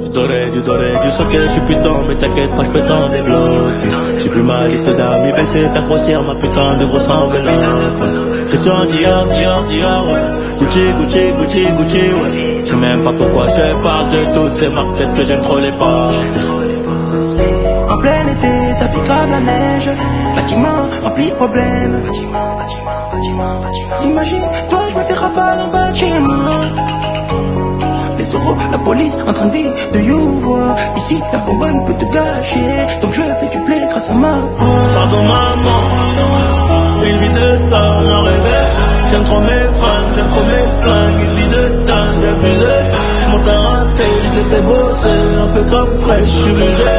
Du doré, du socket, je suis putain, mais t'inquiète pas, je peux t'en débloquer. J'ai plus ma liste d'amis baissée, faire grossir ma putain de grosse enveloppe. Christian Dior, ouais. Gucci, ouais. Je sais même pas pourquoi je te parle de toutes ces marques, peut-être que j'aime trop les porter. En plein été, ça pique grave la neige. Bâtiment rempli de problèmes. Imagine, toi, je me fais rafale en bas de chez moi. Les euros, la police en train de vivre de you. Ici, la bonbonne peut te gâcher. Donc je fais du blé grâce à ma voix. Pardon maman, une vie de star, j'en rêvais. J'aime trop mes fans, j'aime trop mes flingues. Une vie de dingue, abusé. J'monte à rater, je les fais bosser. Un peu comme fraîche, je suis rusé.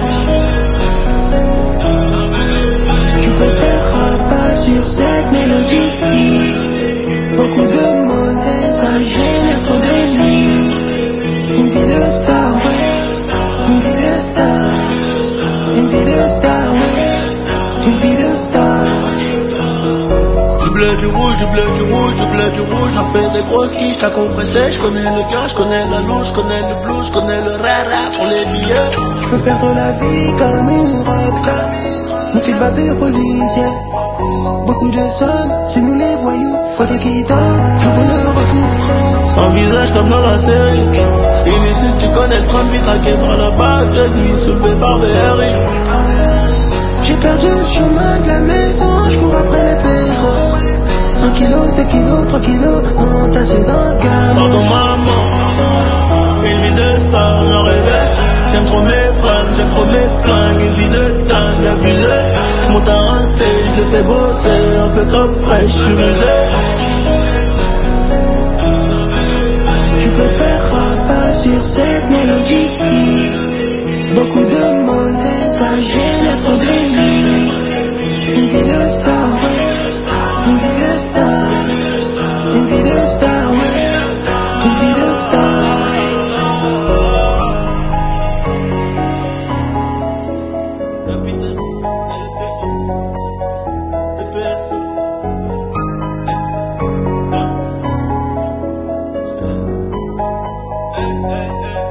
Tu peux faire rafale sur cette mélodie. Beaucoup de monnaie, ça génère trop d'ennemis. Une vie de star, ouais. Une vie de star. Une vie de star, ouais. Une vie de star. Du bleu, du rouge, du bleu, du rouge, du bleu, du rouge. J'en fais des grosses quiches, la compressée. J'connais le gars, j'connais la louche, j'connais le blues, j'connais le rara pour les billets. Je peux perdre la vie comme une rockstar. Une petite bavure policière. Beaucoup de sommes, c'est nous les voyous. Faut des guitares, je veux le retour. Sans visage comme dans la série. Illicite, tu connais le train de vie traqué par la bague de nuit, soulevé par BRI. J'ai perdu le chemin de la maison, je cours après les pesos. 100 kilos, 2 kilos, 3 kilos, entassés dans le gamin. Pardon maman, une vie de star, j'en rêvais. J'aime trop mes fans, j'aime trop mes flingues. Une vie de dingue, abusé. J'monte à rater, je les fais bosser. Un peu comme fraîche, je suis rusé. Tu peux faire rafale sur cette mélodie. Beaucoup de monnaie, ça génère trop d'ennemis. Une vie de star, ouais. Une vie de star. Une vie de star, ouais. Une vie de star. Capitaine, DPS. Hey, hey, hey.